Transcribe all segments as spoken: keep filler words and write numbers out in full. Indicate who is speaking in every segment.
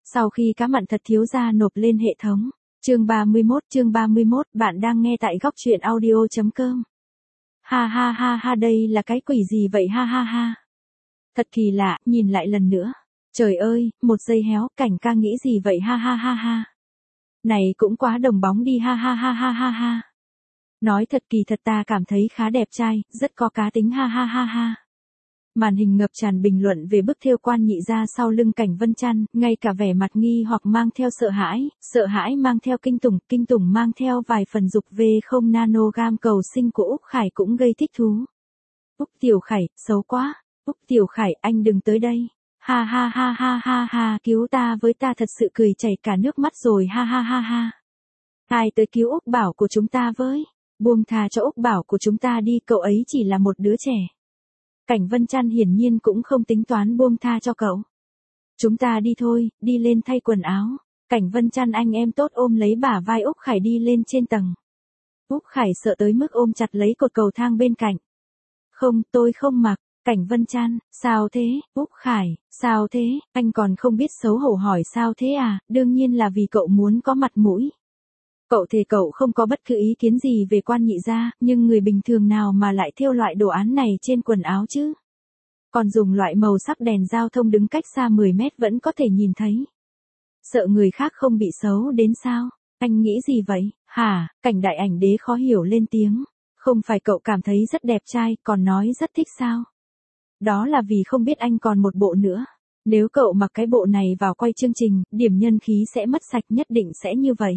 Speaker 1: Sau khi cá mặn thật thiếu gia nộp lên hệ thống. Chương ba mươi mốt, chương ba mươi mốt, bạn đang nghe tại góc truyện audio chấm com. Ha ha ha ha, đây là cái quỷ gì vậy ha ha ha. Thật kỳ lạ, nhìn lại lần nữa. Trời ơi, một giây héo, Cảnh ca nghĩ gì vậy ha ha ha ha. Này cũng quá đồng bóng đi ha ha ha ha ha ha. Nói thật kỳ thật ta cảm thấy khá đẹp trai, rất có cá tính ha ha ha ha. Màn hình ngập tràn bình luận về bức thêu quan nhị gia sau lưng Cảnh Vân Chăn, ngay cả vẻ mặt nghi hoặc mang theo sợ hãi, sợ hãi mang theo kinh tủng, kinh tủng mang theo vài phần dục về không nanogam cầu sinh của Úc Khải cũng gây thích thú. Úc Tiểu Khải, xấu quá, Úc Tiểu Khải anh đừng tới đây, ha ha ha ha ha ha, cứu ta với, ta thật sự cười chảy cả nước mắt rồi ha ha ha ha. Ai tới cứu Úc Bảo của chúng ta với, buông tha cho Úc Bảo của chúng ta đi, cậu ấy chỉ là một đứa trẻ. Cảnh Vân Chăn hiển nhiên cũng không tính toán buông tha cho cậu. Chúng ta đi thôi, đi lên thay quần áo. Cảnh Vân Chăn anh em tốt ôm lấy bả vai Úc Khải đi lên trên tầng. Úc Khải sợ tới mức ôm chặt lấy cột cầu thang bên cạnh. Không, tôi không mặc. Cảnh Vân Chăn, sao thế, Úc Khải, sao thế, anh còn không biết xấu hổ hỏi sao thế à, đương nhiên là vì cậu muốn có mặt mũi. Cậu thề cậu không có bất cứ ý kiến gì về quan nhị gia, nhưng người bình thường nào mà lại thêu loại đồ án này trên quần áo chứ? Còn dùng loại màu sắc đèn giao thông đứng cách xa mười mét vẫn có thể nhìn thấy. Sợ người khác không bị xấu đến sao? Anh nghĩ gì vậy? Hả? Cảnh đại ảnh đế khó hiểu lên tiếng. Không phải cậu cảm thấy rất đẹp trai, còn nói rất thích sao? Đó là vì không biết anh còn một bộ nữa. Nếu cậu mặc cái bộ này vào quay chương trình, điểm nhân khí sẽ mất sạch, nhất định sẽ như vậy.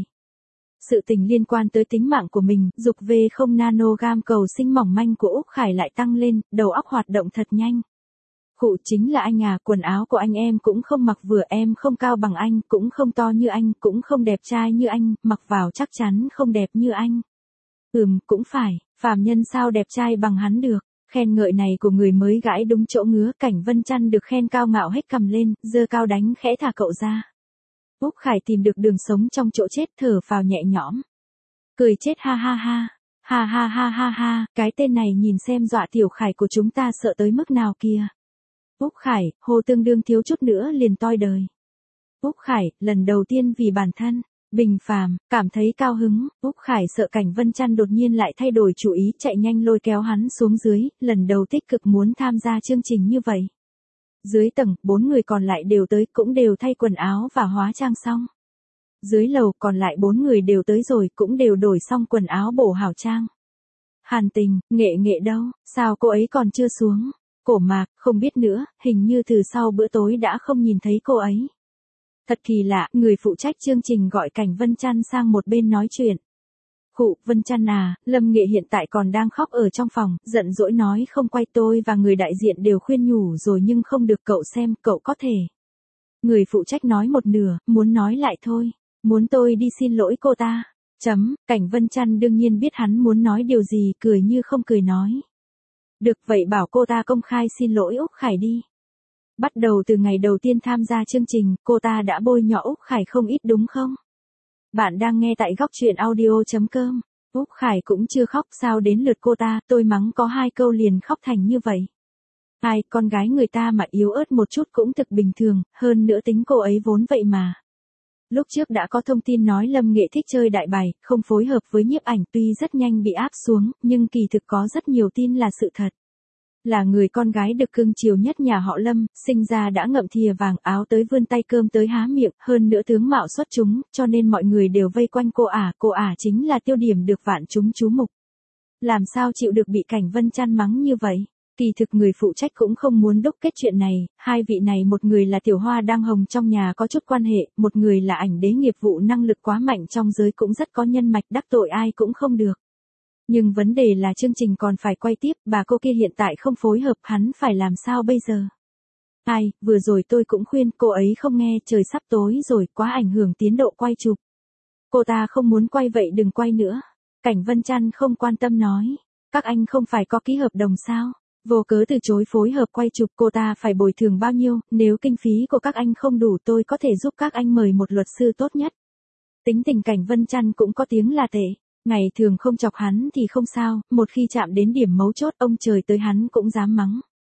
Speaker 1: Sự tình liên quan tới tính mạng của mình, dục về không nanogam cầu sinh mỏng manh của Úc Khải lại tăng lên, đầu óc hoạt động thật nhanh. Khụ, chính là anh à, quần áo của anh em cũng không mặc vừa, em không cao bằng anh, cũng không to như anh, cũng không đẹp trai như anh, mặc vào chắc chắn không đẹp như anh. Ừm, cũng phải, phàm nhân sao đẹp trai bằng hắn được. Khen ngợi này của người mới gãi đúng chỗ ngứa, Cảnh Vân Chăn được khen cao ngạo hết cầm lên, giơ cao đánh khẽ thả cậu ra. Úc Khải tìm được đường sống trong chỗ chết, thở phào nhẹ nhõm. Cười chết ha ha ha, ha ha ha ha ha, cái tên này nhìn xem dọa Tiểu Khải của chúng ta sợ tới mức nào kìa. Úc Khải, hô tương đương thiếu chút nữa liền toi đời. Úc Khải, lần đầu tiên vì bản thân, bình phàm, cảm thấy cao hứng, Úc Khải sợ Cảnh Vân Chăn đột nhiên lại thay đổi chủ ý, chạy nhanh lôi kéo hắn xuống dưới, lần đầu tích cực muốn tham gia chương trình như vậy. Dưới tầng, bốn người còn lại đều tới, cũng đều thay quần áo và hóa trang xong. Dưới lầu, còn lại bốn người đều tới rồi, cũng đều đổi xong quần áo bổ hảo trang. Hàn Tình, Nghệ Nghệ đâu, sao cô ấy còn chưa xuống? Cổ Mạc, không biết nữa, hình như từ sau bữa tối đã không nhìn thấy cô ấy. Thật kỳ lạ, người phụ trách chương trình gọi Cảnh Vân Chăn sang một bên nói chuyện. Khụ, Vân Chăn à, Lâm Nghệ hiện tại còn đang khóc ở trong phòng, giận dỗi nói không quay, tôi và người đại diện đều khuyên nhủ rồi nhưng không được, cậu xem, cậu có thể. Người phụ trách nói một nửa, muốn nói lại thôi, muốn tôi đi xin lỗi cô ta. Chấm, Cảnh Vân Chăn đương nhiên biết hắn muốn nói điều gì, cười như không cười nói. Được vậy bảo cô ta công khai xin lỗi Úc Khải đi. Bắt đầu từ ngày đầu tiên tham gia chương trình, cô ta đã bôi nhọ Úc Khải không ít đúng không? Bạn đang nghe tại góc truyện audio chấm com. Úc Khải cũng chưa khóc, sao đến lượt cô ta, tôi mắng có hai câu liền khóc thành như vậy. Ai, con gái người ta mà yếu ớt một chút cũng thực bình thường, hơn nữa tính cô ấy vốn vậy mà. Lúc trước đã có thông tin nói Lâm Nghệ thích chơi đại bài, không phối hợp với nhiếp ảnh, tuy rất nhanh bị áp xuống, nhưng kỳ thực có rất nhiều tin là sự thật. Là người con gái được cưng chiều nhất nhà họ Lâm, sinh ra đã ngậm thìa vàng, áo tới vươn tay cơm tới há miệng, hơn nữa tướng mạo xuất chúng, cho nên mọi người đều vây quanh cô ả, cô ả chính là tiêu điểm được vạn chúng chú mục. Làm sao chịu được bị Cảnh Vân Chăn mắng như vậy? Kỳ thực người phụ trách cũng không muốn đúc kết chuyện này, hai vị này một người là tiểu hoa đang hồng trong nhà có chút quan hệ, một người là ảnh đế nghiệp vụ năng lực quá mạnh trong giới cũng rất có nhân mạch, đắc tội ai cũng không được. Nhưng vấn đề là chương trình còn phải quay tiếp, bà cô kia hiện tại không phối hợp, hắn phải làm sao bây giờ? Ai, vừa rồi tôi cũng khuyên cô ấy không nghe, trời sắp tối rồi, quá ảnh hưởng tiến độ quay chụp. Cô ta không muốn quay vậy đừng quay nữa. Cảnh Vân Chăn không quan tâm nói, các anh không phải có ký hợp đồng sao? Vô cớ từ chối phối hợp quay chụp, cô ta phải bồi thường bao nhiêu, nếu kinh phí của các anh không đủ tôi có thể giúp các anh mời một luật sư tốt nhất. Tính tình Cảnh Vân Chăn cũng có tiếng là tệ. Ngày thường không chọc hắn thì không sao, một khi chạm đến điểm mấu chốt ông trời tới hắn cũng dám mắng.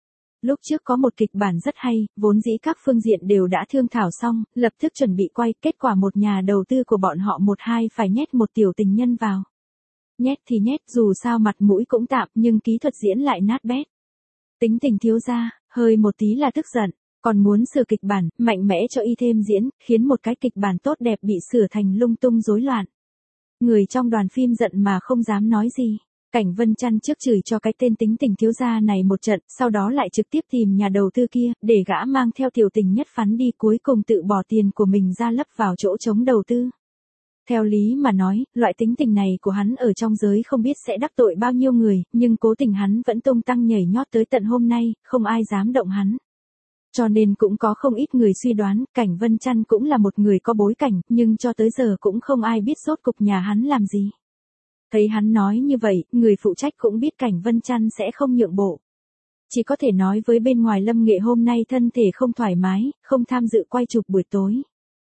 Speaker 1: Lúc trước có một kịch bản rất hay, vốn dĩ các phương diện đều đã thương thảo xong, lập tức chuẩn bị quay, kết quả một nhà đầu tư của bọn họ một hai phải nhét một tiểu tình nhân vào. Nhét thì nhét, dù sao mặt mũi cũng tạm, nhưng kỹ thuật diễn lại nát bét. Tính tình thiếu gia, hơi một tí là tức giận, còn muốn sửa kịch bản, mạnh mẽ cho y thêm diễn, khiến một cái kịch bản tốt đẹp bị sửa thành lung tung rối loạn. Người trong đoàn phim giận mà không dám nói gì. Cảnh Vân Chăn trước chửi cho cái tên tính tình thiếu gia này một trận, sau đó lại trực tiếp tìm nhà đầu tư kia, để gã mang theo tiểu tình nhất phắn đi, cuối cùng tự bỏ tiền của mình ra lấp vào chỗ trống đầu tư. Theo lý mà nói, loại tính tình này của hắn ở trong giới không biết sẽ đắc tội bao nhiêu người, nhưng cố tình hắn vẫn tung tăng nhảy nhót tới tận hôm nay, không ai dám động hắn. Cho nên cũng có không ít người suy đoán, Cảnh Vân Chăn cũng là một người có bối cảnh, nhưng cho tới giờ cũng không ai biết rốt cục nhà hắn làm gì. Thấy hắn nói như vậy, người phụ trách cũng biết Cảnh Vân Chăn sẽ không nhượng bộ. Chỉ có thể nói với bên ngoài Lâm Nghệ hôm nay thân thể không thoải mái, không tham dự quay chụp buổi tối.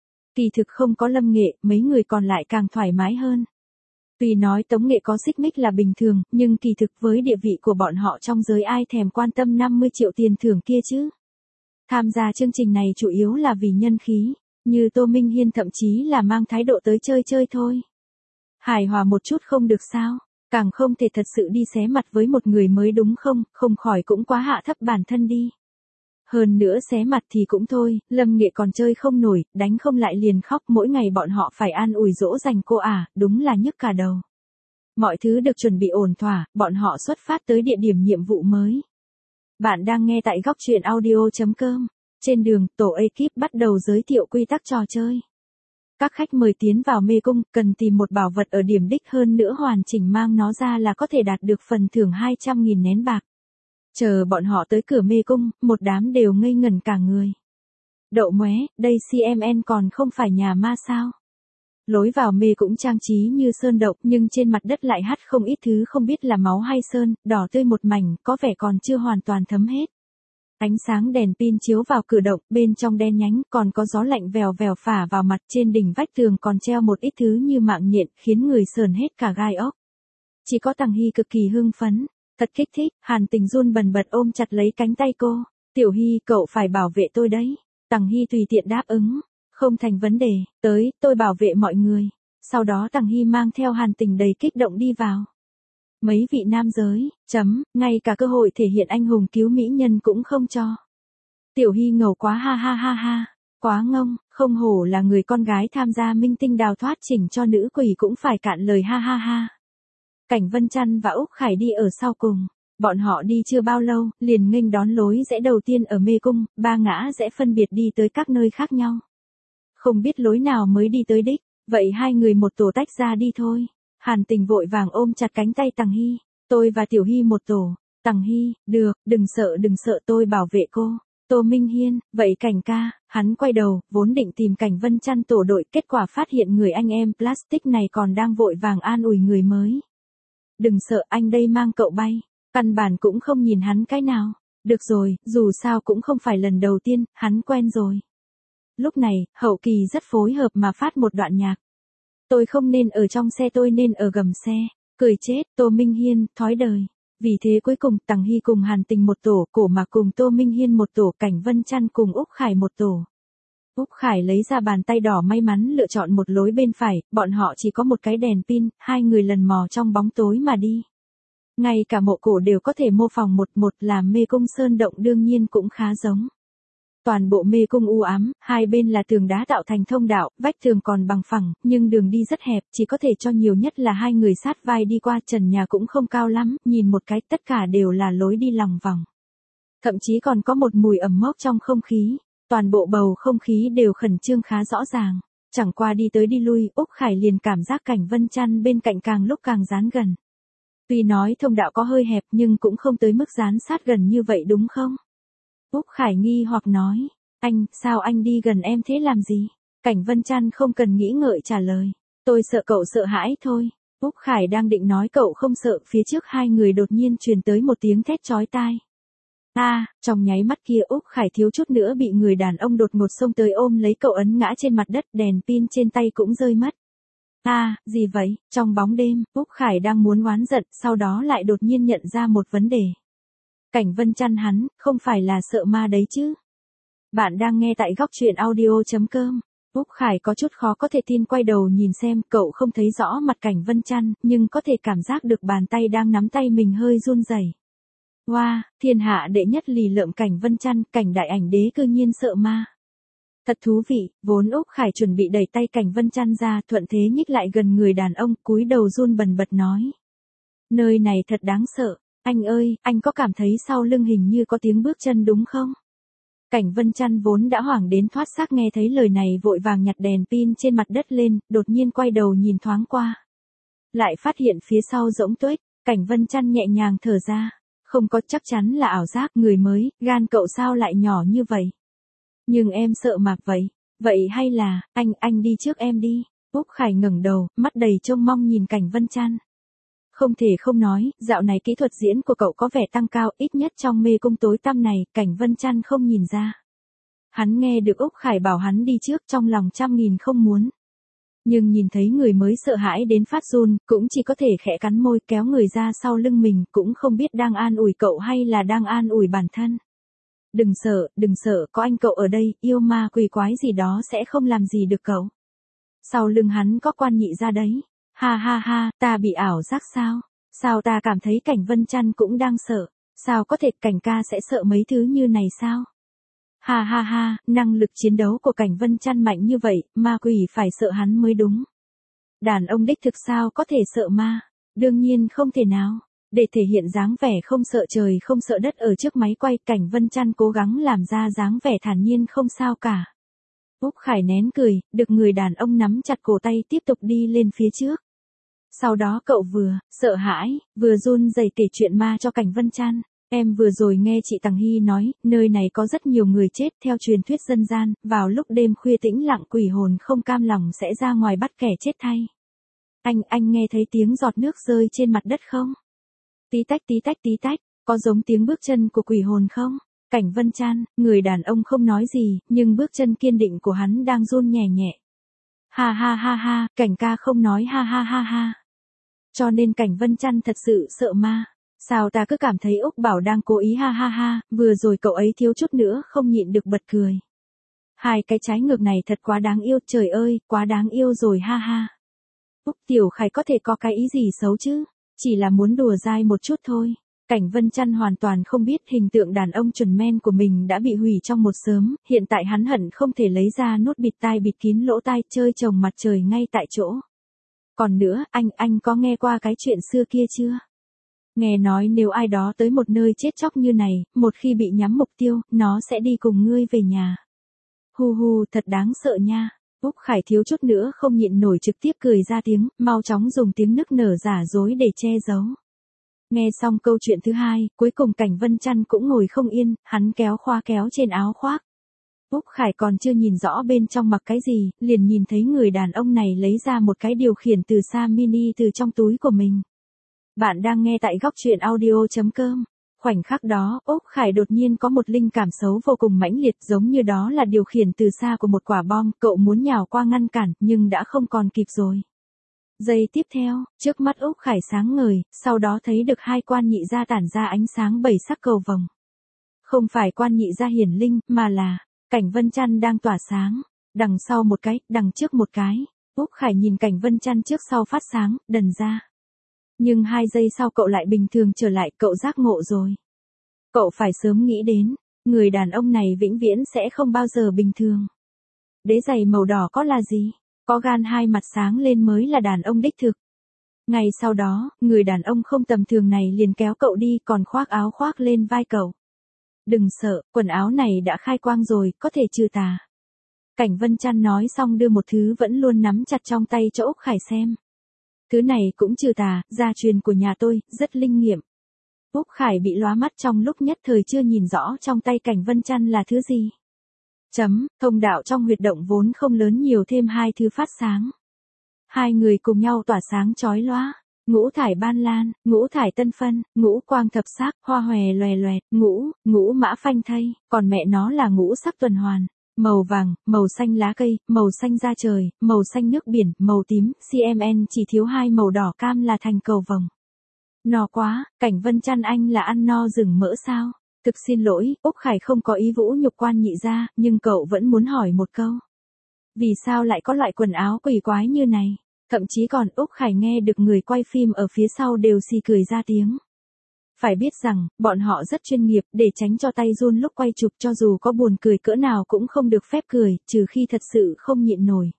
Speaker 1: Kỳ thực không có Lâm Nghệ, mấy người còn lại càng thoải mái hơn. Tuy nói Tống Nghệ có xích mích là bình thường, nhưng kỳ thực với địa vị của bọn họ trong giới ai thèm quan tâm năm mươi triệu tiền thưởng kia chứ. Tham gia chương trình này chủ yếu là vì nhân khí, như Tô Minh Hiên thậm chí là mang thái độ tới chơi chơi thôi. Hài hòa một chút không được sao, càng không thể thật sự đi xé mặt với một người mới đúng không, không khỏi cũng quá hạ thấp bản thân đi. Hơn nữa xé mặt thì cũng thôi, Lâm Nghệ còn chơi không nổi, đánh không lại liền khóc, mỗi ngày bọn họ phải an ủi dỗ dành cô à, đúng là nhức cả đầu. Mọi thứ được chuẩn bị ổn thỏa, bọn họ xuất phát tới địa điểm nhiệm vụ mới. Bạn đang nghe tại góc truyện audio chấm com. Trên đường, tổ ekip bắt đầu giới thiệu quy tắc trò chơi. Các khách mời tiến vào mê cung, cần tìm một bảo vật ở điểm đích, hơn nữa hoàn chỉnh mang nó ra là có thể đạt được phần thưởng hai trăm nghìn nén bạc. Chờ bọn họ tới cửa mê cung, một đám đều ngây ngẩn cả người. Đậu móe, đây xê em en còn không phải nhà ma sao? Lối vào mê cũng trang trí như sơn động, nhưng trên mặt đất lại hắt không ít thứ không biết là máu hay sơn, đỏ tươi một mảnh, có vẻ còn chưa hoàn toàn thấm hết. Ánh sáng đèn pin chiếu vào cửa động, bên trong đen nhánh, còn có gió lạnh vèo vèo phả vào mặt, trên đỉnh vách tường còn treo một ít thứ như mạng nhện, khiến người sờn hết cả gai ốc. Chỉ có Tằng Hy cực kỳ hưng phấn, thật kích thích, Hàn Tình run bần bật ôm chặt lấy cánh tay cô, Tiểu Hy cậu phải bảo vệ tôi đấy. Tằng Hy tùy tiện đáp ứng, không thành vấn đề, tới, tôi bảo vệ mọi người. Sau đó Tằng Hy mang theo Hàn Tình đầy kích động đi vào. Mấy vị nam giới, chấm, ngay cả cơ hội thể hiện anh hùng cứu mỹ nhân cũng không cho. Tiểu Hy ngầu quá ha ha ha ha, quá ngông, không hổ là người con gái tham gia minh tinh đào thoát, chỉnh cho nữ quỷ cũng phải cạn lời ha ha ha. Cảnh Vân Chăn và Úc Khải đi ở sau cùng, bọn họ đi chưa bao lâu, liền nghênh đón lối rẽ đầu tiên ở mê cung, ba ngã rẽ phân biệt đi tới các nơi khác nhau. Không biết lối nào mới đi tới đích, vậy hai người một tổ tách ra đi thôi. Hàn Tình vội vàng ôm chặt cánh tay Tằng Hy, tôi và Tiểu Hy một tổ. Tằng Hy, được, đừng sợ đừng sợ, tôi bảo vệ cô. Tô Minh Hiên, vậy Cảnh ca, hắn quay đầu, vốn định tìm Cảnh Vân Chăn tổ đội, kết quả phát hiện người anh em plastic này còn đang vội vàng an ủi người mới. Đừng sợ, anh đây mang cậu bay. Căn bản cũng không nhìn hắn cái nào. Được rồi, dù sao cũng không phải lần đầu tiên, hắn quen rồi. Lúc này, hậu kỳ rất phối hợp mà phát một đoạn nhạc. Tôi không nên ở trong xe, tôi nên ở gầm xe. Cười chết, Tô Minh Hiên, thói đời. Vì thế cuối cùng Tằng Hy cùng Hàn Tình một tổ, Cổ Mạc cùng Tô Minh Hiên một tổ, Cảnh Vân Chăn cùng Úc Khải một tổ. Úc Khải lấy ra bàn tay đỏ may mắn lựa chọn một lối bên phải, bọn họ chỉ có một cái đèn pin, hai người lần mò trong bóng tối mà đi. Ngay cả mộ cổ đều có thể mô phỏng một một, làm mê cung sơn động đương nhiên cũng khá giống. Toàn bộ mê cung u ám, hai bên là tường đá tạo thành thông đạo, vách tường còn bằng phẳng, nhưng đường đi rất hẹp, chỉ có thể cho nhiều nhất là hai người sát vai đi qua, trần nhà cũng không cao lắm, nhìn một cái tất cả đều là lối đi lòng vòng. Thậm chí còn có một mùi ẩm mốc trong không khí, toàn bộ bầu không khí đều khẩn trương khá rõ ràng. Chẳng qua đi tới đi lui, Úc Khải liền cảm giác Cảnh Vân Chăn bên cạnh càng lúc càng dán gần. Tuy nói thông đạo có hơi hẹp nhưng cũng không tới mức dán sát gần như vậy đúng không? Úc Khải nghi hoặc nói, anh, sao anh đi gần em thế làm gì? Cảnh Vân Chăn không cần nghĩ ngợi trả lời, tôi sợ cậu sợ hãi thôi. Úc Khải đang định nói cậu không sợ, phía trước hai người đột nhiên truyền tới một tiếng thét chói tai. A, à, trong nháy mắt kia Úc Khải thiếu chút nữa bị người đàn ông đột ngột xông tới ôm lấy cậu, ấn ngã trên mặt đất, đèn pin trên tay cũng rơi mất. A, à, gì vậy? Trong bóng đêm, Úc Khải đang muốn oán giận, sau đó lại đột nhiên nhận ra một vấn đề. Cảnh Vân chăn hắn, không phải là sợ ma đấy chứ. Bạn đang nghe tại góc truyện audio.com. Úc Khải có chút khó có thể tin quay đầu nhìn xem, cậu không thấy rõ mặt Cảnh Vân chăn, nhưng có thể cảm giác được bàn tay đang nắm tay mình hơi run rẩy. Wow, thiên hạ đệ nhất lì lợm Cảnh Vân chăn, Cảnh đại ảnh đế cư nhiên sợ ma. Thật thú vị, vốn Úc Khải chuẩn bị đẩy tay Cảnh Vân chăn ra, thuận thế nhích lại gần người đàn ông, cúi đầu run bần bật nói. Nơi này thật đáng sợ, anh ơi, anh có cảm thấy sau lưng hình như có tiếng bước chân đúng không? Cảnh Vân chăn vốn đã hoảng đến thoát xác nghe thấy lời này vội vàng nhặt đèn pin trên mặt đất lên, đột nhiên quay đầu nhìn thoáng qua. Lại phát hiện phía sau rỗng tuếch, Cảnh Vân chăn nhẹ nhàng thở ra. Không có, chắc chắn là ảo giác, người mới, gan cậu sao lại nhỏ như vậy? Nhưng em sợ mà vậy. Vậy hay là, anh, anh đi trước em đi. Úc Khải ngẩng đầu, mắt đầy trông mong nhìn Cảnh Vân chăn. Không thể không nói, dạo này kỹ thuật diễn của cậu có vẻ tăng cao, ít nhất trong mê cung tối tăm này, Cảnh Vân chăn không nhìn ra. Hắn nghe được Úc Khải bảo hắn đi trước, trong lòng trăm nghìn không muốn. Nhưng nhìn thấy người mới sợ hãi đến phát run, cũng chỉ có thể khẽ cắn môi kéo người ra sau lưng mình, cũng không biết đang an ủi cậu hay là đang an ủi bản thân. Đừng sợ, đừng sợ, có anh cậu ở đây, yêu ma quỷ quái gì đó sẽ không làm gì được cậu. Sau lưng hắn có quan nhị ra đấy. Ha ha ha, ta bị ảo giác sao? Sao ta cảm thấy Cảnh Vân chăn cũng đang sợ? Sao có thể Cảnh ca sẽ sợ mấy thứ như này sao? Ha ha ha, năng lực chiến đấu của Cảnh Vân chăn mạnh như vậy, ma quỷ phải sợ hắn mới đúng. Đàn ông đích thực sao có thể sợ ma? Đương nhiên không thể nào. Để thể hiện dáng vẻ không sợ trời không sợ đất ở trước máy quay, Cảnh Vân chăn cố gắng làm ra dáng vẻ thản nhiên không sao cả. Úc Khải nén cười, được người đàn ông nắm chặt cổ tay tiếp tục đi lên phía trước. Sau đó cậu vừa, sợ hãi, vừa run rẩy kể chuyện ma cho Cảnh Vân chăn. Em vừa rồi nghe chị Tằng Hy nói, nơi này có rất nhiều người chết theo truyền thuyết dân gian, vào lúc đêm khuya tĩnh lặng quỷ hồn không cam lòng sẽ ra ngoài bắt kẻ chết thay. Anh, anh nghe thấy tiếng giọt nước rơi trên mặt đất không? Tí tách tí tách tí tách, có giống tiếng bước chân của quỷ hồn không? Cảnh Vân chăn, người đàn ông không nói gì, nhưng bước chân kiên định của hắn đang run nhẹ nhẹ. Ha ha ha ha, Cảnh ca không nói ha ha ha ha. Cho nên Cảnh Vân chăn thật sự sợ ma. Sao ta cứ cảm thấy Úc Bảo đang cố ý ha ha ha, vừa rồi cậu ấy thiếu chút nữa không nhịn được bật cười. Hai cái trái ngược này thật quá đáng yêu, trời ơi, quá đáng yêu rồi ha ha. Úc Tiểu Khải có thể có cái ý gì xấu chứ, chỉ là muốn đùa dai một chút thôi. Cảnh Vân chăn hoàn toàn không biết hình tượng đàn ông chuẩn men của mình đã bị hủy trong một sớm, hiện tại hắn hận không thể lấy ra nút bịt tai bịt kín lỗ tai chơi chồng mặt trời ngay tại chỗ. Còn nữa, anh, anh có nghe qua cái chuyện xưa kia chưa? Nghe nói nếu ai đó tới một nơi chết chóc như này, một khi bị nhắm mục tiêu, nó sẽ đi cùng ngươi về nhà. Hu hu, thật đáng sợ nha. Úc Khải thiếu chút nữa không nhịn nổi trực tiếp cười ra tiếng, mau chóng dùng tiếng nức nở giả dối để che giấu. Nghe xong câu chuyện thứ hai, cuối cùng Cảnh Vân chăn cũng ngồi không yên, hắn kéo khoa kéo trên áo khoác. Úc Khải còn chưa nhìn rõ bên trong mặc cái gì, liền nhìn thấy người đàn ông này lấy ra một cái điều khiển từ xa mini từ trong túi của mình. Bạn đang nghe tại góc truyện audio.com. Khoảnh khắc đó, Úc Khải đột nhiên có một linh cảm xấu vô cùng mãnh liệt, giống như đó là điều khiển từ xa của một quả bom, cậu muốn nhào qua ngăn cản, nhưng đã không còn kịp rồi. Giây tiếp theo, trước mắt Úc Khải sáng ngời, sau đó thấy được hai quan nhị gia tản ra ánh sáng bảy sắc cầu vồng. Không phải quan nhị gia hiển linh, mà là Cảnh Vân chăn đang tỏa sáng, đằng sau một cái, đằng trước một cái. Úc Khải nhìn Cảnh Vân chăn trước sau phát sáng, đần ra. Nhưng hai giây sau cậu lại bình thường trở lại, cậu giác ngộ rồi. Cậu phải sớm nghĩ đến, người đàn ông này vĩnh viễn sẽ không bao giờ bình thường. Đế giày màu đỏ có là gì? Có gan hai mặt sáng lên mới là đàn ông đích thực. Ngày sau đó, người đàn ông không tầm thường này liền kéo cậu đi còn khoác áo khoác lên vai cậu. Đừng sợ, quần áo này đã khai quang rồi, có thể trừ tà. Cảnh Vân chăn nói xong đưa một thứ vẫn luôn nắm chặt trong tay cho Úc Khải xem. Thứ này cũng trừ tà, gia truyền của nhà tôi, rất linh nghiệm. Úc Khải bị lóa mắt trong lúc nhất thời chưa nhìn rõ trong tay Cảnh Vân chăn là thứ gì. Chấm, thông đạo trong huyệt động vốn không lớn nhiều thêm hai thứ phát sáng. Hai người cùng nhau tỏa sáng chói lóa. Ngũ thải ban lan, ngũ thải tân phân, ngũ quang thập sắc, hoa hòe loè loẹt, ngũ, ngũ mã phanh thây, còn mẹ nó là ngũ sắc tuần hoàn. Màu vàng, màu xanh lá cây, màu xanh da trời, màu xanh nước biển, màu tím, xê em en chỉ thiếu hai màu đỏ cam là thành cầu vồng. No quá, Cảnh Vân Chăn anh là ăn no rừng mỡ sao? Thực xin lỗi, Úc Khải không có ý vũ nhục quan nhị gia, nhưng cậu vẫn muốn hỏi một câu. Vì sao lại có loại quần áo quỷ quái như này? Thậm chí còn Úc Khải nghe được người quay phim ở phía sau đều xì cười ra tiếng. Phải biết rằng, bọn họ rất chuyên nghiệp để tránh cho tay run lúc quay chụp, cho dù có buồn cười cỡ nào cũng không được phép cười, trừ khi thật sự không nhịn nổi.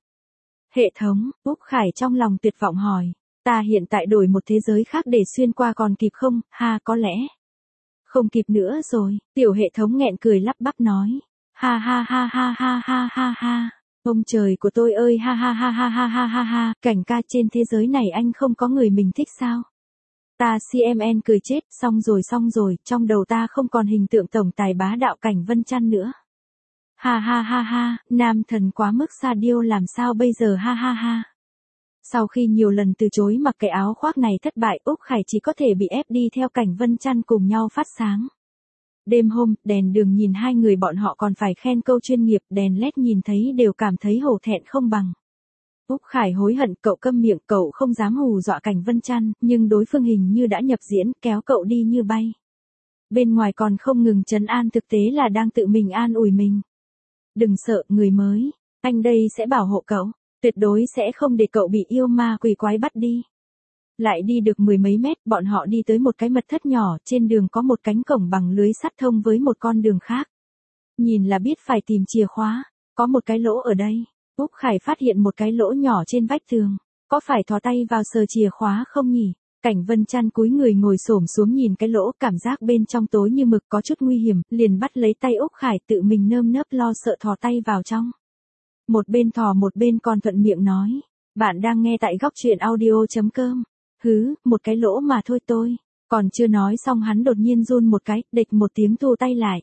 Speaker 1: Hệ thống, Úc Khải trong lòng tuyệt vọng hỏi. Ta hiện tại đổi một thế giới khác để xuyên qua còn kịp không? Ha, có lẽ. Không kịp nữa rồi, tiểu hệ thống nghẹn cười lắp bắp nói. Ha ha ha ha ha ha ha ha. Ông trời của tôi ơi, ha ha ha ha ha ha ha ha, Cảnh ca, trên thế giới này anh không có người mình thích sao? Ta xê em en cười chết, xong rồi xong rồi, trong đầu ta không còn hình tượng tổng tài bá đạo Cảnh Vân Chăn nữa. Ha ha ha ha, nam thần quá mức sa điêu làm sao bây giờ, ha ha ha. Sau khi nhiều lần từ chối mặc cái áo khoác này thất bại, Úc Khải chỉ có thể bị ép đi theo Cảnh Vân Chăn cùng nhau phát sáng. Đêm hôm, đèn đường nhìn hai người bọn họ còn phải khen câu chuyên nghiệp, đèn led nhìn thấy đều cảm thấy hổ thẹn không bằng. Úc Khải hối hận, cậu câm miệng, cậu không dám hù dọa Cảnh Vân Chăn, nhưng đối phương hình như đã nhập diễn, kéo cậu đi như bay. Bên ngoài còn không ngừng trấn an, thực tế là đang tự mình an ủi mình. Đừng sợ, người mới, anh đây sẽ bảo hộ cậu, tuyệt đối sẽ không để cậu bị yêu ma quỷ quái bắt đi. Lại đi được mười mấy mét, bọn họ đi tới một cái mật thất nhỏ, trên đường có một cánh cổng bằng lưới sắt thông với một con đường khác. Nhìn là biết phải tìm chìa khóa, có một cái lỗ ở đây. Úc Khải phát hiện một cái lỗ nhỏ trên vách tường, có phải thò tay vào sờ chìa khóa không nhỉ? Cảnh Vân Chăn cúi người ngồi xổm xuống nhìn cái lỗ, cảm giác bên trong tối như mực có chút nguy hiểm, liền bắt lấy tay Úc Khải, tự mình nơm nớp lo sợ thò tay vào trong. Một bên thò một bên còn thuận miệng nói, bạn đang nghe tại góc truyện audio chấm com. Hứ, một cái lỗ mà thôi tôi. Còn chưa nói xong hắn đột nhiên run một cái, địch một tiếng thu tay lại.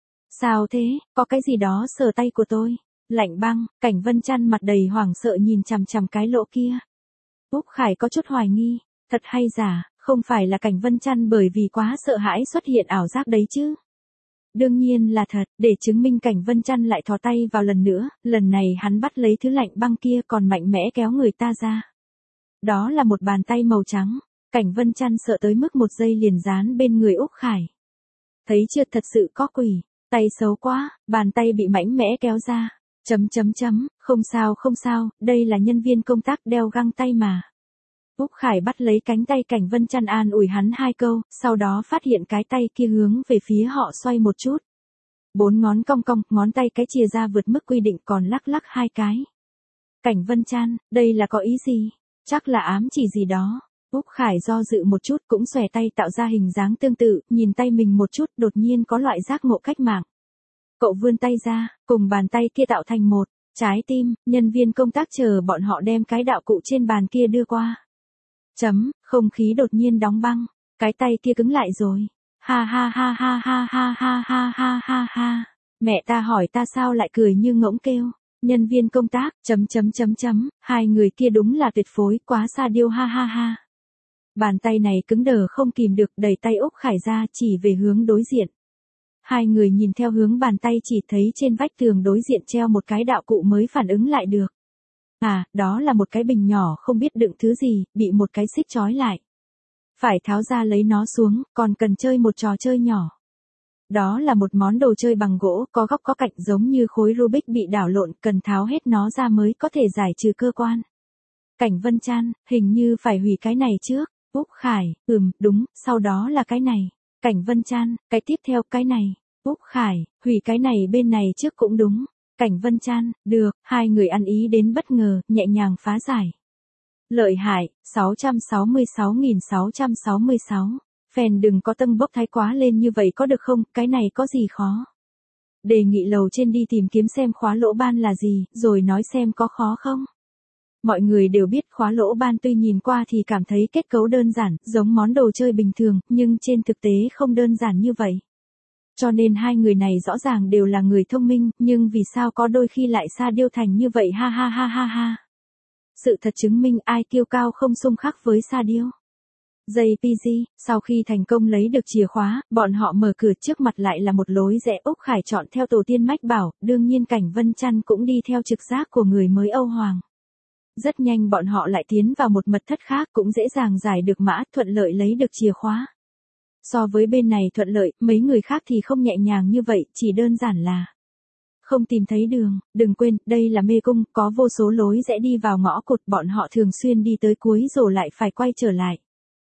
Speaker 1: Sao thế, có cái gì đó sờ tay của tôi. Lạnh băng, Cảnh Vân Chăn mặt đầy hoảng sợ nhìn chằm chằm cái lỗ kia. Úc Khải có chút hoài nghi, thật hay giả, không phải là Cảnh Vân Chăn bởi vì quá sợ hãi xuất hiện ảo giác đấy chứ. Đương nhiên là thật, để chứng minh Cảnh Vân Chăn lại thò tay vào lần nữa, lần này hắn bắt lấy thứ lạnh băng kia còn mạnh mẽ kéo người ta ra. Đó là một bàn tay màu trắng, Cảnh Vân Chăn sợ tới mức một giây liền dán bên người Úc Khải. Thấy chưa, thật sự có quỷ, tay xấu quá, bàn tay bị mạnh mẽ kéo ra. Chấm chấm chấm, không sao không sao, đây là nhân viên công tác đeo găng tay mà. Úc Khải bắt lấy cánh tay Cảnh Vân Chăn an ủi hắn hai câu, sau đó phát hiện cái tay kia hướng về phía họ xoay một chút. Bốn ngón cong cong, ngón tay cái chia ra vượt mức quy định còn lắc lắc hai cái. Cảnh Vân Chăn, đây là có ý gì? Chắc là ám chỉ gì đó. Úc Khải do dự một chút cũng xòe tay tạo ra hình dáng tương tự, nhìn tay mình một chút đột nhiên có loại giác ngộ cách mạng. Cậu vươn tay ra, cùng bàn tay kia tạo thành một trái tim, nhân viên công tác chờ bọn họ đem cái đạo cụ trên bàn kia đưa qua. Chấm, không khí đột nhiên đóng băng, cái tay kia cứng lại rồi. Ha ha ha ha ha ha ha ha ha ha ha. Mẹ ta hỏi ta sao lại cười như ngỗng kêu. Nhân viên công tác, chấm chấm chấm chấm, hai người kia đúng là tuyệt phối, quá xa điêu, ha ha ha. Bàn tay này cứng đờ không kìm được, đẩy tay Úc Khải ra chỉ về hướng đối diện. Hai người nhìn theo hướng bàn tay chỉ thấy trên vách tường đối diện treo một cái đạo cụ mới phản ứng lại được. À, đó là một cái bình nhỏ không biết đựng thứ gì, bị một cái xích trói lại. Phải tháo ra lấy nó xuống, còn cần chơi một trò chơi nhỏ. Đó là một món đồ chơi bằng gỗ, có góc có cạnh giống như khối Rubik bị đảo lộn, cần tháo hết nó ra mới có thể giải trừ cơ quan. Cảnh Vân Chăn, hình như phải hủy cái này trước. Úc Khải, ừm, đúng, sau đó là cái này. Cảnh Vân Chăn, cái tiếp theo cái này. Úc Khải, hủy cái này bên này trước cũng đúng. Cảnh Vân Chăn, được, hai người ăn ý đến bất ngờ, nhẹ nhàng phá giải. Lợi hại, sáu trăm sáu mươi sáu nghìn sáu trăm sáu mươi sáu. Phèn đừng có tâm bốc thái quá lên như vậy có được không, cái này có gì khó. Đề nghị lầu trên đi tìm kiếm xem khóa lỗ ban là gì, rồi nói xem có khó không. Mọi người đều biết khóa lỗ ban tuy nhìn qua thì cảm thấy kết cấu đơn giản, giống món đồ chơi bình thường, nhưng trên thực tế không đơn giản như vậy. Cho nên hai người này rõ ràng đều là người thông minh, nhưng vì sao có đôi khi lại sa điêu thành như vậy, ha ha ha ha ha. Sự thật chứng minh ai kiêu cao không xung khắc với sa điêu. gi pê giê, sau khi thành công lấy được chìa khóa, bọn họ mở cửa, trước mặt lại là một lối rẽ. Úc Khải chọn theo tổ tiên mách bảo, đương nhiên Cảnh Vân Chăn cũng đi theo trực giác của người mới Âu Hoàng. Rất nhanh bọn họ lại tiến vào một mật thất khác cũng dễ dàng giải được mã, thuận lợi lấy được chìa khóa. So với bên này thuận lợi, mấy người khác thì không nhẹ nhàng như vậy, chỉ đơn giản là không tìm thấy đường. Đừng quên, đây là mê cung, có vô số lối rẽ đi vào ngõ cụt, bọn họ thường xuyên đi tới cuối rồi lại phải quay trở lại.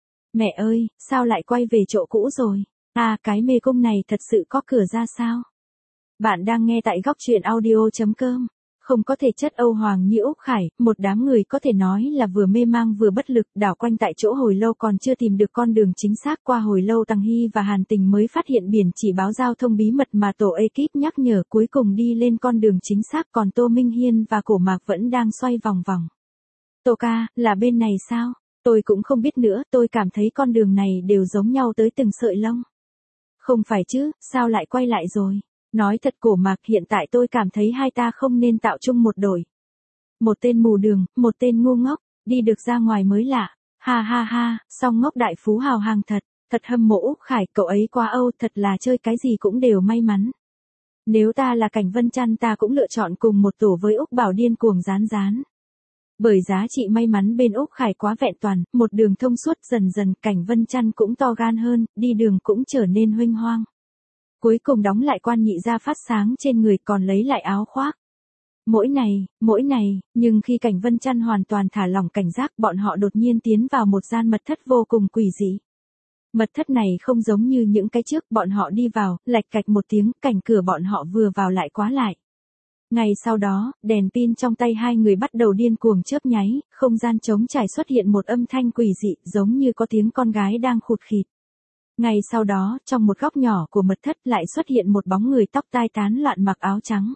Speaker 1: Mẹ ơi, sao lại quay về chỗ cũ rồi? À, cái mê cung này thật sự có cửa ra sao? Bạn đang nghe tại góc truyện audio chấm com. Không có thể chất Âu Hoàng như Úc Khải, một đám người có thể nói là vừa mê mang vừa bất lực, đảo quanh tại chỗ hồi lâu còn chưa tìm được con đường chính xác. Qua hồi lâu Tăng Hy và Hàn Tình mới phát hiện biển chỉ báo giao thông bí mật mà tổ ekip nhắc nhở, cuối cùng đi lên con đường chính xác, còn Tô Minh Hiên và Cổ Mạc vẫn đang xoay vòng vòng. Tô ca, là bên này sao? Tôi cũng không biết nữa, tôi cảm thấy con đường này đều giống nhau tới từng sợi lông. Không phải chứ, sao lại quay lại rồi? Nói thật Cổ Mạc, hiện tại tôi cảm thấy hai ta không nên tạo chung một đội. Một tên mù đường, một tên ngu ngốc, đi được ra ngoài mới lạ. Ha ha ha, song ngốc đại phú hào hàng thật, thật hâm mộ Úc Khải, cậu ấy quá Âu, thật là chơi cái gì cũng đều may mắn. Nếu ta là Cảnh Vân Chăn ta cũng lựa chọn cùng một tổ với Úc Bảo điên cuồng rán rán. Bởi giá trị may mắn bên Úc Khải quá vẹn toàn, một đường thông suốt, dần dần Cảnh Vân Chăn cũng to gan hơn, đi đường cũng trở nên huênh hoang. Cuối cùng đóng lại quan nhị gia phát sáng trên người, còn lấy lại áo khoác. Mỗi này, mỗi này, nhưng khi Cảnh Vân Chăn hoàn toàn thả lỏng cảnh giác, bọn họ đột nhiên tiến vào một gian mật thất vô cùng quỷ dị. Mật thất này không giống như những cái trước, bọn họ đi vào, lạch cạch một tiếng, cảnh cửa bọn họ vừa vào lại khóa lại. Ngay sau đó, đèn pin trong tay hai người bắt đầu điên cuồng chớp nháy, không gian trống trải xuất hiện một âm thanh quỷ dị, giống như có tiếng con gái đang khụt khịt. Ngay sau đó, trong một góc nhỏ của mật thất lại xuất hiện một bóng người tóc tai tán loạn mặc áo trắng.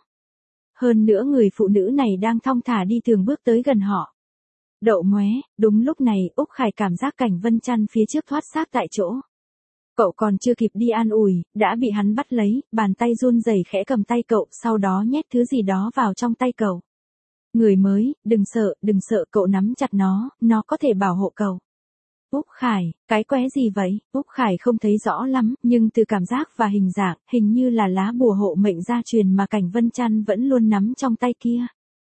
Speaker 1: Hơn nữa người phụ nữ này đang thong thả đi từng bước tới gần họ. Đậu móe, đúng lúc này, Úc Khải cảm giác Cảnh Vân Chăn phía trước thoát xác tại chỗ. Cậu còn chưa kịp đi an ủi, đã bị hắn bắt lấy, bàn tay run rẩy khẽ cầm tay cậu, sau đó nhét thứ gì đó vào trong tay cậu. Người mới, đừng sợ, đừng sợ, cậu nắm chặt nó, nó có thể bảo hộ cậu. Úc Khải, cái qué gì vậy? Úc Khải không thấy rõ lắm, nhưng từ cảm giác và hình dạng, hình như là lá bùa hộ mệnh gia truyền mà Cảnh Vân Chăn vẫn luôn nắm trong tay kia.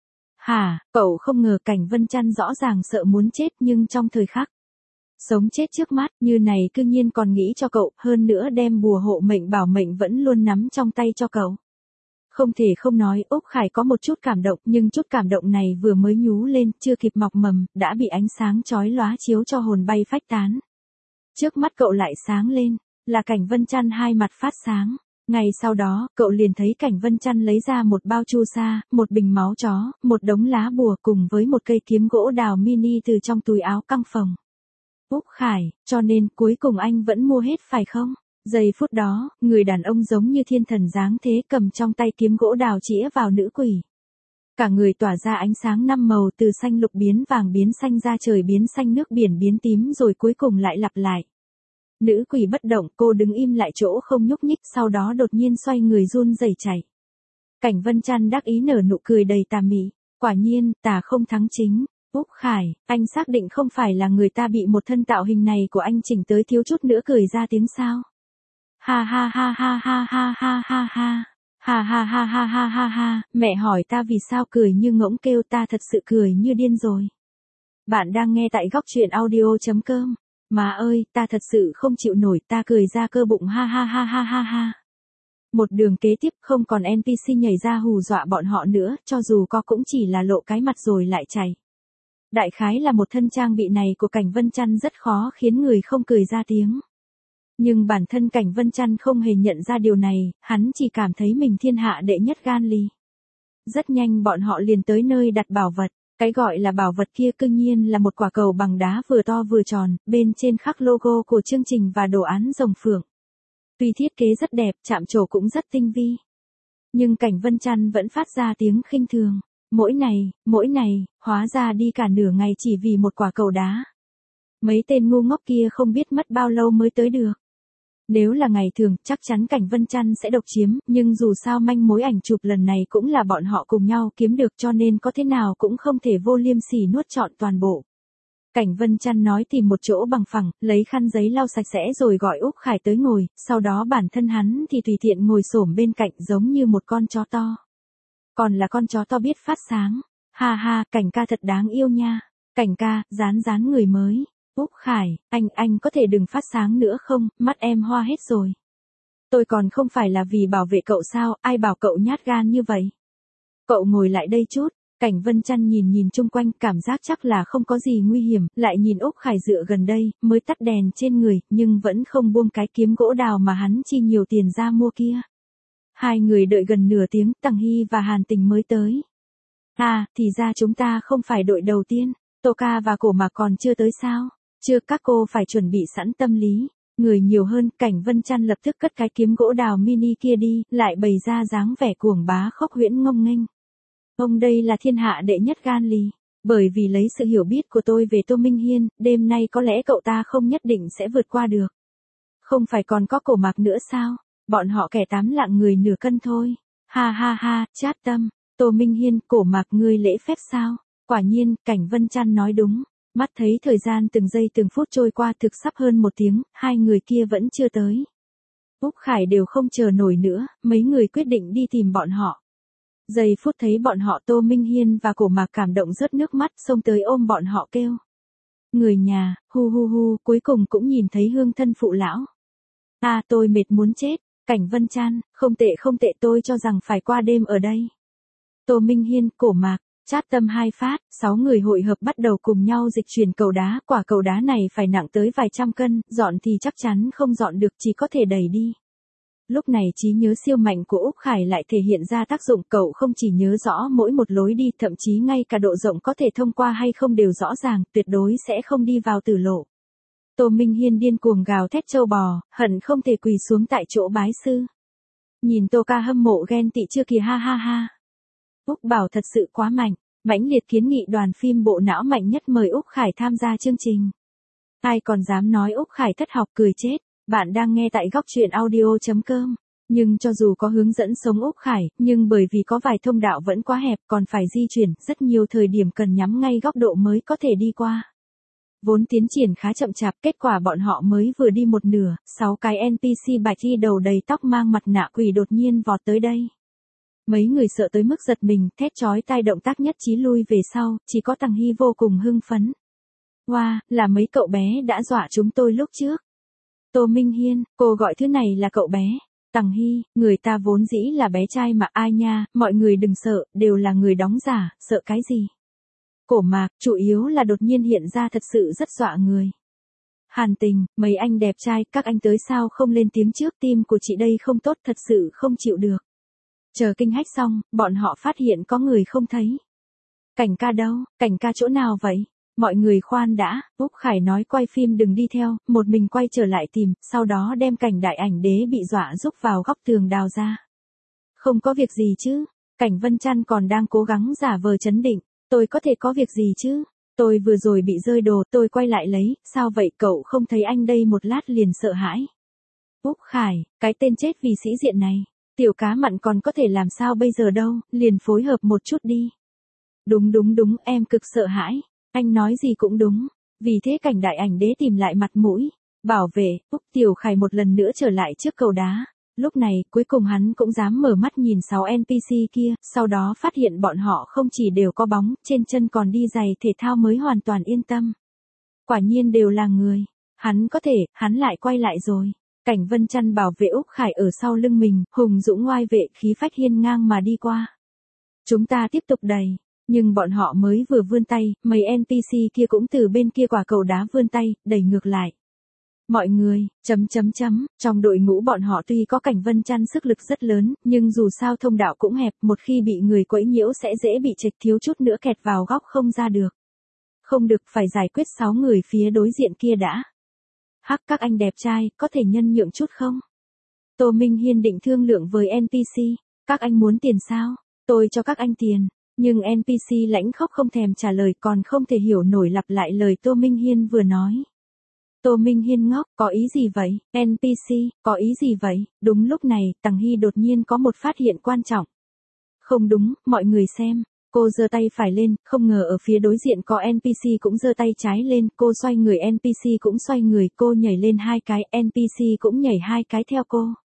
Speaker 1: Hả, cậu không ngờ Cảnh Vân Chăn rõ ràng sợ muốn chết nhưng trong thời khắc sống chết trước mắt như này cư nhiên còn nghĩ cho cậu, hơn nữa đem bùa hộ mệnh bảo mệnh vẫn luôn nắm trong tay cho cậu. Không thể không nói, Úc Khải có một chút cảm động, nhưng chút cảm động này vừa mới nhú lên, chưa kịp mọc mầm, đã bị ánh sáng chói lóa chiếu cho hồn bay phách tán. Trước mắt cậu lại sáng lên, là Cảnh Vân Chăn hai mặt phát sáng. Ngay sau đó, cậu liền thấy Cảnh Vân Chăn lấy ra một bao chu sa, một bình máu chó, một đống lá bùa cùng với một cây kiếm gỗ đào mini từ trong túi áo căng phòng. Úc Khải, cho nên cuối cùng anh vẫn mua hết phải không? Giây phút đó, người đàn ông giống như thiên thần dáng thế cầm trong tay kiếm gỗ đào chĩa vào nữ quỷ. Cả người tỏa ra ánh sáng năm màu, từ xanh lục biến vàng biến xanh ra trời biến xanh nước biển biến tím rồi cuối cùng lại lặp lại. Nữ quỷ bất động, cô đứng im lại chỗ không nhúc nhích, sau đó đột nhiên xoay người run rẩy chạy. Cảnh Vân Chăn đắc ý nở nụ cười đầy tà mị. Quả nhiên, tà không thắng chính. Úc Khải, anh xác định không phải là người ta bị một thân tạo hình này của anh chỉnh tới thiếu chút nữa cười ra tiếng sao? Ha ha ha ha ha ha ha ha ha. Ha ha ha ha ha ha ha, mẹ hỏi ta vì sao cười như ngỗng kêu, ta thật sự cười như điên rồi. Bạn đang nghe tại góc truyện audio chấm com. Má ơi, ta thật sự không chịu nổi, ta cười ra cơ bụng, ha ha ha ha ha ha. Một đường kế tiếp không còn en pê xê nhảy ra hù dọa bọn họ nữa, cho dù có cũng chỉ là lộ cái mặt rồi lại chạy. Đại khái là một thân trang bị này của Cảnh Vân Chăn rất khó khiến người không cười ra tiếng. Nhưng bản thân Cảnh Vân Chăn không hề nhận ra điều này, hắn chỉ cảm thấy mình thiên hạ đệ nhất gan lì. Rất nhanh bọn họ liền tới nơi đặt bảo vật, cái gọi là bảo vật kia cương nhiên là một quả cầu bằng đá vừa to vừa tròn, bên trên khắc logo của chương trình và đồ án rồng phượng. Tuy thiết kế rất đẹp, chạm trổ cũng rất tinh vi. Nhưng Cảnh Vân Chăn vẫn phát ra tiếng khinh thường. Mỗi này, mỗi này, hóa ra đi cả nửa ngày chỉ vì một quả cầu đá. Mấy tên ngu ngốc kia không biết mất bao lâu mới tới được. Nếu là ngày thường, chắc chắn Cảnh Vân Chăn sẽ độc chiếm, nhưng dù sao manh mối ảnh chụp lần này cũng là bọn họ cùng nhau kiếm được, cho nên có thế nào cũng không thể vô liêm sỉ nuốt trọn toàn bộ. Cảnh Vân Chăn nói tìm một chỗ bằng phẳng, lấy khăn giấy lau sạch sẽ rồi gọi Úc Khải tới ngồi, sau đó bản thân hắn thì tùy tiện ngồi xổm bên cạnh giống như một con chó to. Còn là con chó to biết phát sáng. Ha ha, Cảnh ca thật đáng yêu nha. Cảnh ca, dán dán người mới. Úc Khải, anh, anh có thể đừng phát sáng nữa không, mắt em hoa hết rồi. Tôi còn không phải là vì bảo vệ cậu sao, ai bảo cậu nhát gan như vậy. Cậu ngồi lại đây chút. Cảnh Vân Chăn nhìn nhìn chung quanh, cảm giác chắc là không có gì nguy hiểm, lại nhìn Úc Khải dựa gần đây, mới tắt đèn trên người, nhưng vẫn không buông cái kiếm gỗ đào mà hắn chi nhiều tiền ra mua kia. Hai người đợi gần nửa tiếng, Tằng Hy và Hàn Tình mới tới. À, thì ra chúng ta không phải đội đầu tiên, Tô Ca và Cổ Mạc còn chưa tới sao? Chưa, các cô phải chuẩn bị sẵn tâm lý. Người nhiều hơn, Cảnh Vân Chăn lập tức cất cái kiếm gỗ đào mini kia đi, lại bày ra dáng vẻ cuồng bá khốc huyễn ngông nghênh. Ông đây là thiên hạ đệ nhất gan lì. Bởi vì lấy sự hiểu biết của tôi về Tô Minh Hiên, đêm nay có lẽ cậu ta không nhất định sẽ vượt qua được. Không phải còn có Cổ Mạc nữa sao? Bọn họ kẻ tám lạng người nửa cân thôi. Ha ha ha, chát tâm. Tô Minh Hiên, Cổ Mạc ngươi lễ phép sao? Quả nhiên, Cảnh Vân Chăn nói đúng. Mắt thấy thời gian từng giây từng phút trôi qua thực sắp hơn một tiếng, hai người kia vẫn chưa tới. Úc Khải đều không chờ nổi nữa, mấy người quyết định đi tìm bọn họ. Giây phút thấy bọn họ Tô Minh Hiên và Cổ Mạc cảm động rớt nước mắt xông tới ôm bọn họ kêu. Người nhà, hu hu hu, cuối cùng cũng nhìn thấy hương thân phụ lão. À tôi mệt muốn chết, Cảnh Vân Chăn, không tệ không tệ tôi cho rằng phải qua đêm ở đây. Tô Minh Hiên, Cổ Mạc, chát tâm hai phát, sáu người hội hợp bắt đầu cùng nhau dịch chuyển cầu đá, quả cầu đá này phải nặng tới vài trăm cân, dọn thì chắc chắn không dọn được chỉ có thể đẩy đi. Lúc này trí nhớ siêu mạnh của Úc Khải lại thể hiện ra tác dụng, cậu không chỉ nhớ rõ mỗi một lối đi, thậm chí ngay cả độ rộng có thể thông qua hay không đều rõ ràng, tuyệt đối sẽ không đi vào tử lộ. Tô Minh Hiên điên cuồng gào thét trâu bò, hận không thể quỳ xuống tại chỗ bái sư. Nhìn Tô Ca hâm mộ ghen tị chưa kìa, ha ha ha. Úc bảo thật sự quá mạnh, mãnh liệt kiến nghị đoàn phim bộ não mạnh nhất mời Úc Khải tham gia chương trình. Ai còn dám nói Úc Khải thất học, cười chết. Bạn đang nghe tại góc truyện audio chấm com. Nhưng cho dù có hướng dẫn sống Úc Khải, nhưng bởi vì có vài thông đạo vẫn quá hẹp còn phải di chuyển, rất nhiều thời điểm cần nhắm ngay góc độ mới có thể đi qua. Vốn tiến triển khá chậm chạp, kết quả bọn họ mới vừa đi một nửa, sáu cái en pê xê bạch y đầu đầy tóc mang mặt nạ quỷ đột nhiên vọt tới đây. Mấy người sợ tới mức giật mình, thét chói tai, động tác nhất trí lui về sau, chỉ có Tằng Hy vô cùng hưng phấn. Wow, là mấy cậu bé đã dọa chúng tôi lúc trước. Tô Minh Hiên, cô gọi thứ này là cậu bé. Tằng Hy, người ta vốn dĩ là bé trai mà, ai nha, mọi người đừng sợ, đều là người đóng giả, sợ cái gì. Cổ Mạc, chủ yếu là đột nhiên hiện ra thật sự rất dọa người. Hàn Tình, mấy anh đẹp trai, các anh tới sao không lên tiếng trước, tim của chị đây không tốt, thật sự không chịu được. Chờ kinh hách xong, bọn họ phát hiện có người không thấy. Cảnh ca đâu, Cảnh ca chỗ nào vậy? Mọi người khoan đã, Úc Khải nói quay phim đừng đi theo, một mình quay trở lại tìm, sau đó đem Cảnh đại ảnh đế bị dọa rúc vào góc tường đào ra. Không có việc gì chứ, Cảnh Vân Chăn còn đang cố gắng giả vờ chấn định, tôi có thể có việc gì chứ, tôi vừa rồi bị rơi đồ, tôi quay lại lấy, sao vậy cậu không thấy anh đây, một lát liền sợ hãi. Úc Khải, cái tên chết vì sĩ diện này, tiểu cá mặn còn có thể làm sao bây giờ đâu, liền phối hợp một chút đi. Đúng đúng đúng, em cực sợ hãi. Anh nói gì cũng đúng, vì thế Cảnh đại ảnh đế tìm lại mặt mũi, bảo vệ, Úc Tiểu Khải một lần nữa trở lại trước cầu đá. Lúc này, cuối cùng hắn cũng dám mở mắt nhìn sáu en pê xê kia, sau đó phát hiện bọn họ không chỉ đều có bóng, trên chân còn đi giày thể thao mới hoàn toàn yên tâm. Quả nhiên đều là người, hắn có thể, hắn lại quay lại rồi. Cảnh Vân Chăn bảo vệ Úc Khải ở sau lưng mình, hùng dũng ngoai vệ, khí phách hiên ngang mà đi qua. Chúng ta tiếp tục đẩy. Nhưng bọn họ mới vừa vươn tay, mấy en pê xê kia cũng từ bên kia quả cầu đá vươn tay, đẩy ngược lại. Mọi người, chấm chấm chấm, trong đội ngũ bọn họ tuy có Cảnh Vân Chăn sức lực rất lớn, nhưng dù sao thông đạo cũng hẹp, một khi bị người quấy nhiễu sẽ dễ bị chệch, thiếu chút nữa kẹt vào góc không ra được. Không được, phải giải quyết sáu người phía đối diện kia đã. Hắc, các anh đẹp trai, có thể nhân nhượng chút không? Tô Minh Hiên định thương lượng với en pê xê, các anh muốn tiền sao? Tôi cho các anh tiền. Nhưng en pê xê lãnh khóc không thèm trả lời, còn không thể hiểu nổi lặp lại lời Tô Minh Hiên vừa nói. Tô Minh Hiên ngốc, có ý gì vậy? en pê xê, có ý gì vậy? Đúng lúc này, Tằng Hy đột nhiên có một phát hiện quan trọng. Không đúng, mọi người xem. Cô giơ tay phải lên, không ngờ ở phía đối diện có en pê xê cũng giơ tay trái lên, cô xoay người en pê xê cũng xoay người, cô nhảy lên hai cái, en pê xê cũng nhảy hai cái theo cô.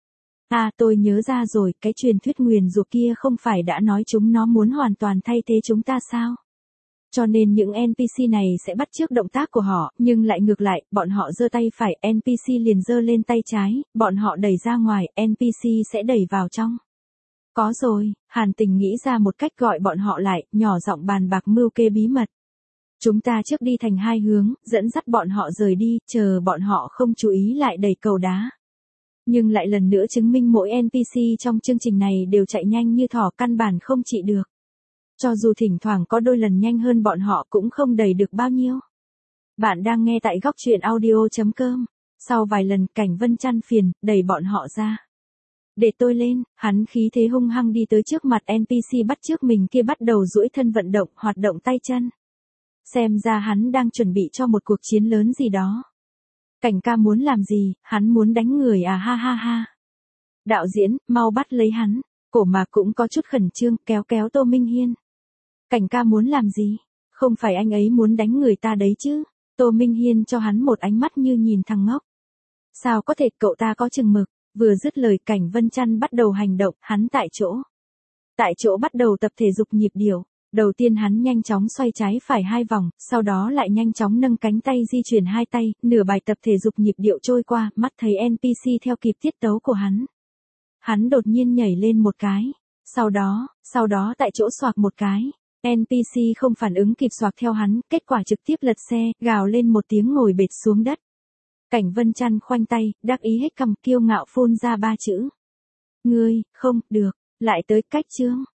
Speaker 1: À tôi nhớ ra rồi, cái truyền thuyết nguyền rủa kia không phải đã nói chúng nó muốn hoàn toàn thay thế chúng ta sao? Cho nên những en pê xê này sẽ bắt chước động tác của họ, nhưng lại ngược lại, bọn họ giơ tay phải, en pê xê liền giơ lên tay trái, bọn họ đẩy ra ngoài, en pê xê sẽ đẩy vào trong. Có rồi, Hàn Tình nghĩ ra một cách gọi bọn họ lại, nhỏ giọng bàn bạc mưu kê bí mật. Chúng ta trước đi thành hai hướng, dẫn dắt bọn họ rời đi, chờ bọn họ không chú ý lại đẩy cầu đá. Nhưng lại lần nữa chứng minh mỗi en pê xê trong chương trình này đều chạy nhanh như thỏ, căn bản không trị được. Cho dù thỉnh thoảng có đôi lần nhanh hơn bọn họ cũng không đẩy được bao nhiêu. Bạn đang nghe tại góc truyện audio.com. Sau vài lần Cảnh Vân chăn phiền, đẩy bọn họ ra. Để tôi lên, hắn khí thế hung hăng đi tới trước mặt en pê xê bắt chước mình kia, bắt đầu duỗi thân vận động, hoạt động tay chân. Xem ra hắn đang chuẩn bị cho một cuộc chiến lớn gì đó. Cảnh ca muốn làm gì, hắn muốn đánh người à, ha ha ha. Đạo diễn, mau bắt lấy hắn. Cổ Mạc cũng có chút khẩn trương, kéo kéo Tô Minh Hiên. Cảnh ca muốn làm gì? Không phải anh ấy muốn đánh người ta đấy chứ? Tô Minh Hiên cho hắn một ánh mắt như nhìn thằng ngốc. Sao có thể, cậu ta có chừng mực. Vừa dứt lời Cảnh Vân Chăn bắt đầu hành động, hắn tại chỗ. Tại chỗ bắt đầu tập thể dục nhịp điệu. Đầu tiên hắn nhanh chóng xoay trái phải hai vòng, sau đó lại nhanh chóng nâng cánh tay di chuyển hai tay, nửa bài tập thể dục nhịp điệu trôi qua, mắt thấy en pê xê theo kịp tiết tấu của hắn. Hắn đột nhiên nhảy lên một cái. Sau đó, sau đó tại chỗ xoạc một cái. en pê xê không phản ứng kịp xoạc theo hắn, kết quả trực tiếp lật xe, gào lên một tiếng ngồi bệt xuống đất. Cảnh Vân Chăn khoanh tay, đắc ý hết cằm, kiêu ngạo phun ra ba chữ. Ngươi, không, được, lại tới cách chương.